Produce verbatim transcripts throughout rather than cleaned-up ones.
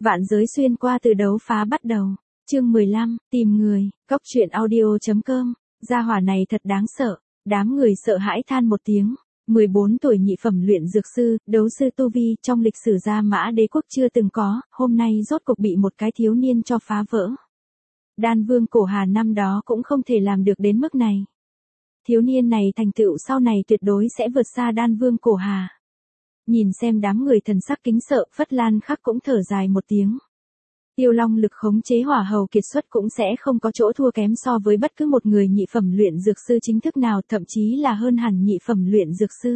Vạn giới xuyên qua từ đấu phá bắt đầu. Chương mười lăm, tìm người, cốc truyện audio chấm com. Gia hỏa này thật đáng sợ. Đám người sợ hãi than một tiếng. mười bốn tuổi nhị phẩm luyện dược sư, đấu sư tu vi trong lịch sử Gia Mã Đế quốc chưa từng có, hôm nay rốt cục bị một cái thiếu niên cho phá vỡ. Đan Vương Cổ Hà năm đó cũng không thể làm được đến mức này. Thiếu niên này thành tựu sau này tuyệt đối sẽ vượt xa Đan Vương Cổ Hà. Nhìn xem đám người thần sắc kính sợ, Phất Lan Khắc cũng thở dài một tiếng. Tiêu Long lực khống chế hỏa hầu kiệt xuất cũng sẽ không có chỗ thua kém so với bất cứ một người nhị phẩm luyện dược sư chính thức nào, thậm chí là hơn hẳn nhị phẩm luyện dược sư.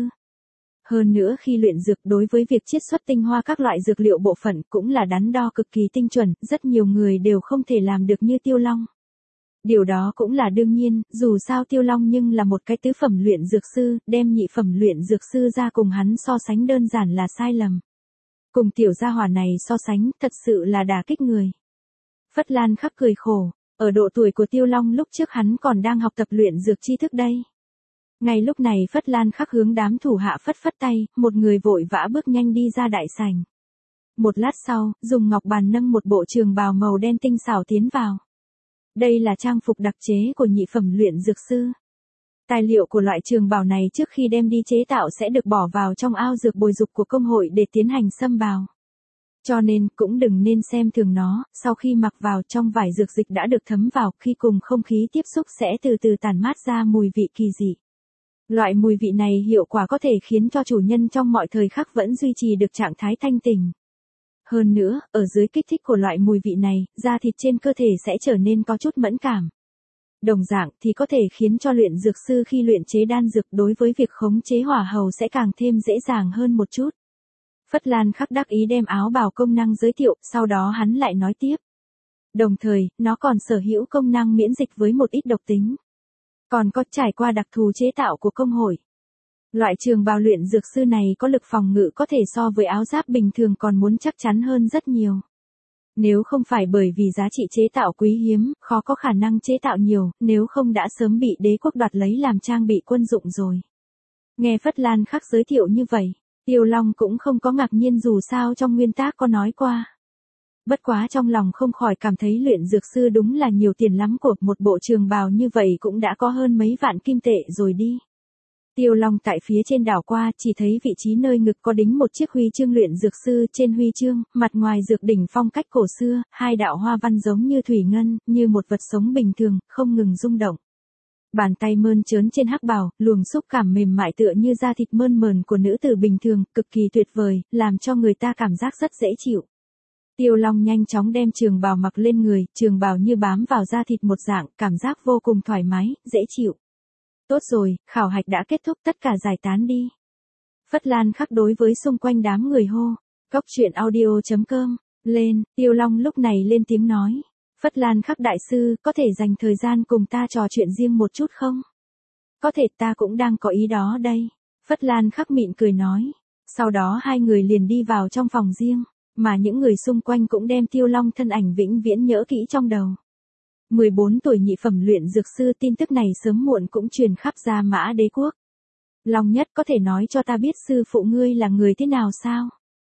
Hơn nữa khi luyện dược đối với việc chiết xuất tinh hoa các loại dược liệu bộ phận cũng là đắn đo cực kỳ tinh chuẩn, rất nhiều người đều không thể làm được như Tiêu Long. Điều đó cũng là đương nhiên, dù sao Tiêu Long nhưng là một cái tứ phẩm luyện dược sư, đem nhị phẩm luyện dược sư ra cùng hắn so sánh đơn giản là sai lầm. Cùng tiểu gia hỏa này so sánh, thật sự là đả kích người. Phất Lan Khắc cười khổ, ở độ tuổi của Tiêu Long lúc trước hắn còn đang học tập luyện dược tri thức đây. Ngay lúc này Phất Lan Khắc hướng đám thủ hạ phất phất tay, một người vội vã bước nhanh đi ra đại sảnh. Một lát sau, dùng ngọc bàn nâng một bộ trường bào màu đen tinh xảo tiến vào. Đây là trang phục đặc chế của nhị phẩm luyện dược sư. Tài liệu của loại trường bào này trước khi đem đi chế tạo sẽ được bỏ vào trong ao dược bồi dục của công hội để tiến hành xâm bào. Cho nên, cũng đừng nên xem thường nó, sau khi mặc vào trong vải dược dịch đã được thấm vào, khi cùng không khí tiếp xúc sẽ từ từ tản mát ra mùi vị kỳ dị. Loại mùi vị này hiệu quả có thể khiến cho chủ nhân trong mọi thời khắc vẫn duy trì được trạng thái thanh tỉnh. Hơn nữa, ở dưới kích thích của loại mùi vị này, da thịt trên cơ thể sẽ trở nên có chút mẫn cảm. Đồng dạng thì có thể khiến cho luyện dược sư khi luyện chế đan dược đối với việc khống chế hỏa hầu sẽ càng thêm dễ dàng hơn một chút. Phất Lan Khắc đắc ý đem áo bào công năng giới thiệu, sau đó hắn lại nói tiếp. Đồng thời, nó còn sở hữu công năng miễn dịch với một ít độc tính. Còn có trải qua đặc thù chế tạo của công hội. Loại trường bào luyện dược sư này có lực phòng ngự có thể so với áo giáp bình thường còn muốn chắc chắn hơn rất nhiều. Nếu không phải bởi vì giá trị chế tạo quý hiếm, khó có khả năng chế tạo nhiều, nếu không đã sớm bị đế quốc đoạt lấy làm trang bị quân dụng rồi. Nghe Phất Lan Khắc giới thiệu như vậy, Tiêu Long cũng không có ngạc nhiên dù sao trong nguyên tác có nói qua. Bất quá trong lòng không khỏi cảm thấy luyện dược sư đúng là nhiều tiền lắm, của một bộ trường bào như vậy cũng đã có hơn mấy vạn kim tệ rồi đi. Tiêu Long tại phía trên đảo qua, chỉ thấy vị trí nơi ngực có đính một chiếc huy chương luyện dược sư, trên huy chương, mặt ngoài dược đỉnh phong cách cổ xưa, hai đạo hoa văn giống như thủy ngân, như một vật sống bình thường, không ngừng rung động. Bàn tay mơn trớn trên hắc bào, luồng xúc cảm mềm mại tựa như da thịt mơn mờn của nữ tử bình thường, cực kỳ tuyệt vời, làm cho người ta cảm giác rất dễ chịu. Tiêu Long nhanh chóng đem trường bào mặc lên người, trường bào như bám vào da thịt một dạng, cảm giác vô cùng thoải mái, dễ chịu. Tốt rồi, khảo hạch đã kết thúc, tất cả giải tán đi. Phất Lan Khắc đối với xung quanh đám người hô. Cốc truyện audio chấm com, lên, Tiêu Long lúc này lên tiếng nói. Phất Lan Khắc đại sư, có thể dành thời gian cùng ta trò chuyện riêng một chút không? Có thể, ta cũng đang có ý đó đây. Phất Lan Khắc mỉm cười nói. Sau đó hai người liền đi vào trong phòng riêng, mà những người xung quanh cũng đem Tiêu Long thân ảnh vĩnh viễn nhớ kỹ trong đầu. mười bốn tuổi nhị phẩm luyện dược sư, tin tức này sớm muộn cũng truyền khắp Gia Mã Đế quốc. Long Nhất, có thể nói cho ta biết sư phụ ngươi là người thế nào sao?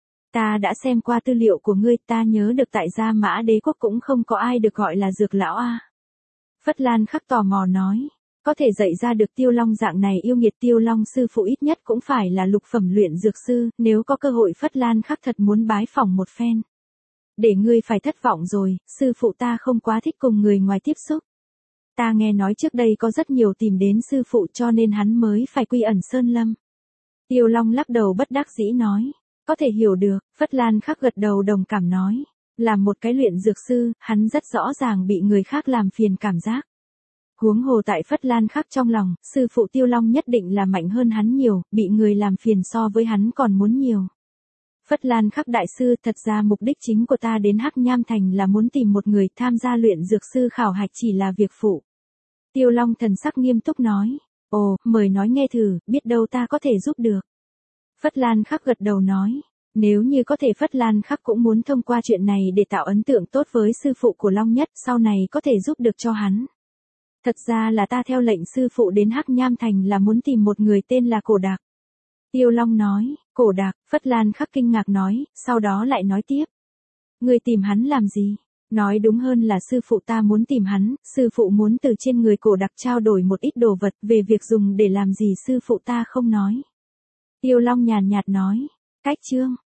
Ta đã xem qua tư liệu của ngươi, ta nhớ được tại Gia Mã Đế quốc cũng không có ai được gọi là dược lão a. Phất Lan Khắc tò mò nói, có thể dạy ra được Tiêu Long dạng này yêu nghiệt Tiêu Long sư phụ ít nhất cũng phải là lục phẩm luyện dược sư, nếu có cơ hội Phất Lan Khắc thật muốn bái phỏng một phen. Để ngươi phải thất vọng rồi, sư phụ ta không quá thích cùng người ngoài tiếp xúc. Ta nghe nói trước đây có rất nhiều tìm đến sư phụ cho nên hắn mới phải quy ẩn sơn lâm. Tiêu Long lắc đầu bất đắc dĩ nói, có thể hiểu được. Phất Lan Khắc gật đầu đồng cảm nói, làm một cái luyện dược sư, hắn rất rõ ràng bị người khác làm phiền cảm giác. Huống hồ tại Phất Lan Khắc trong lòng, sư phụ Tiêu Long nhất định là mạnh hơn hắn nhiều, bị người làm phiền so với hắn còn muốn nhiều. Phất Lan Khắc đại sư, thật ra mục đích chính của ta đến Hắc Nham Thành là muốn tìm một người tham gia luyện dược sư khảo hạch, chỉ là việc phụ. Tiêu Long thần sắc nghiêm túc nói, ồ, mời nói nghe thử, biết đâu ta có thể giúp được. Phất Lan Khắc gật đầu nói, nếu như có thể Phất Lan Khắc cũng muốn thông qua chuyện này để tạo ấn tượng tốt với sư phụ của Long Nhất, sau này có thể giúp được cho hắn. Thật ra là ta theo lệnh sư phụ đến Hắc Nham Thành là muốn tìm một người tên là Cổ Đạc. Tiêu Long nói, Cổ Đạc, Phất Lan Khắc kinh ngạc nói, sau đó lại nói tiếp. Ngươi tìm hắn làm gì? Nói đúng hơn là sư phụ ta muốn tìm hắn, sư phụ muốn từ trên người cổ đặc trao đổi một ít đồ vật, về việc dùng để làm gì sư phụ ta không nói. Tiêu Long nhàn nhạt nói, cách chương,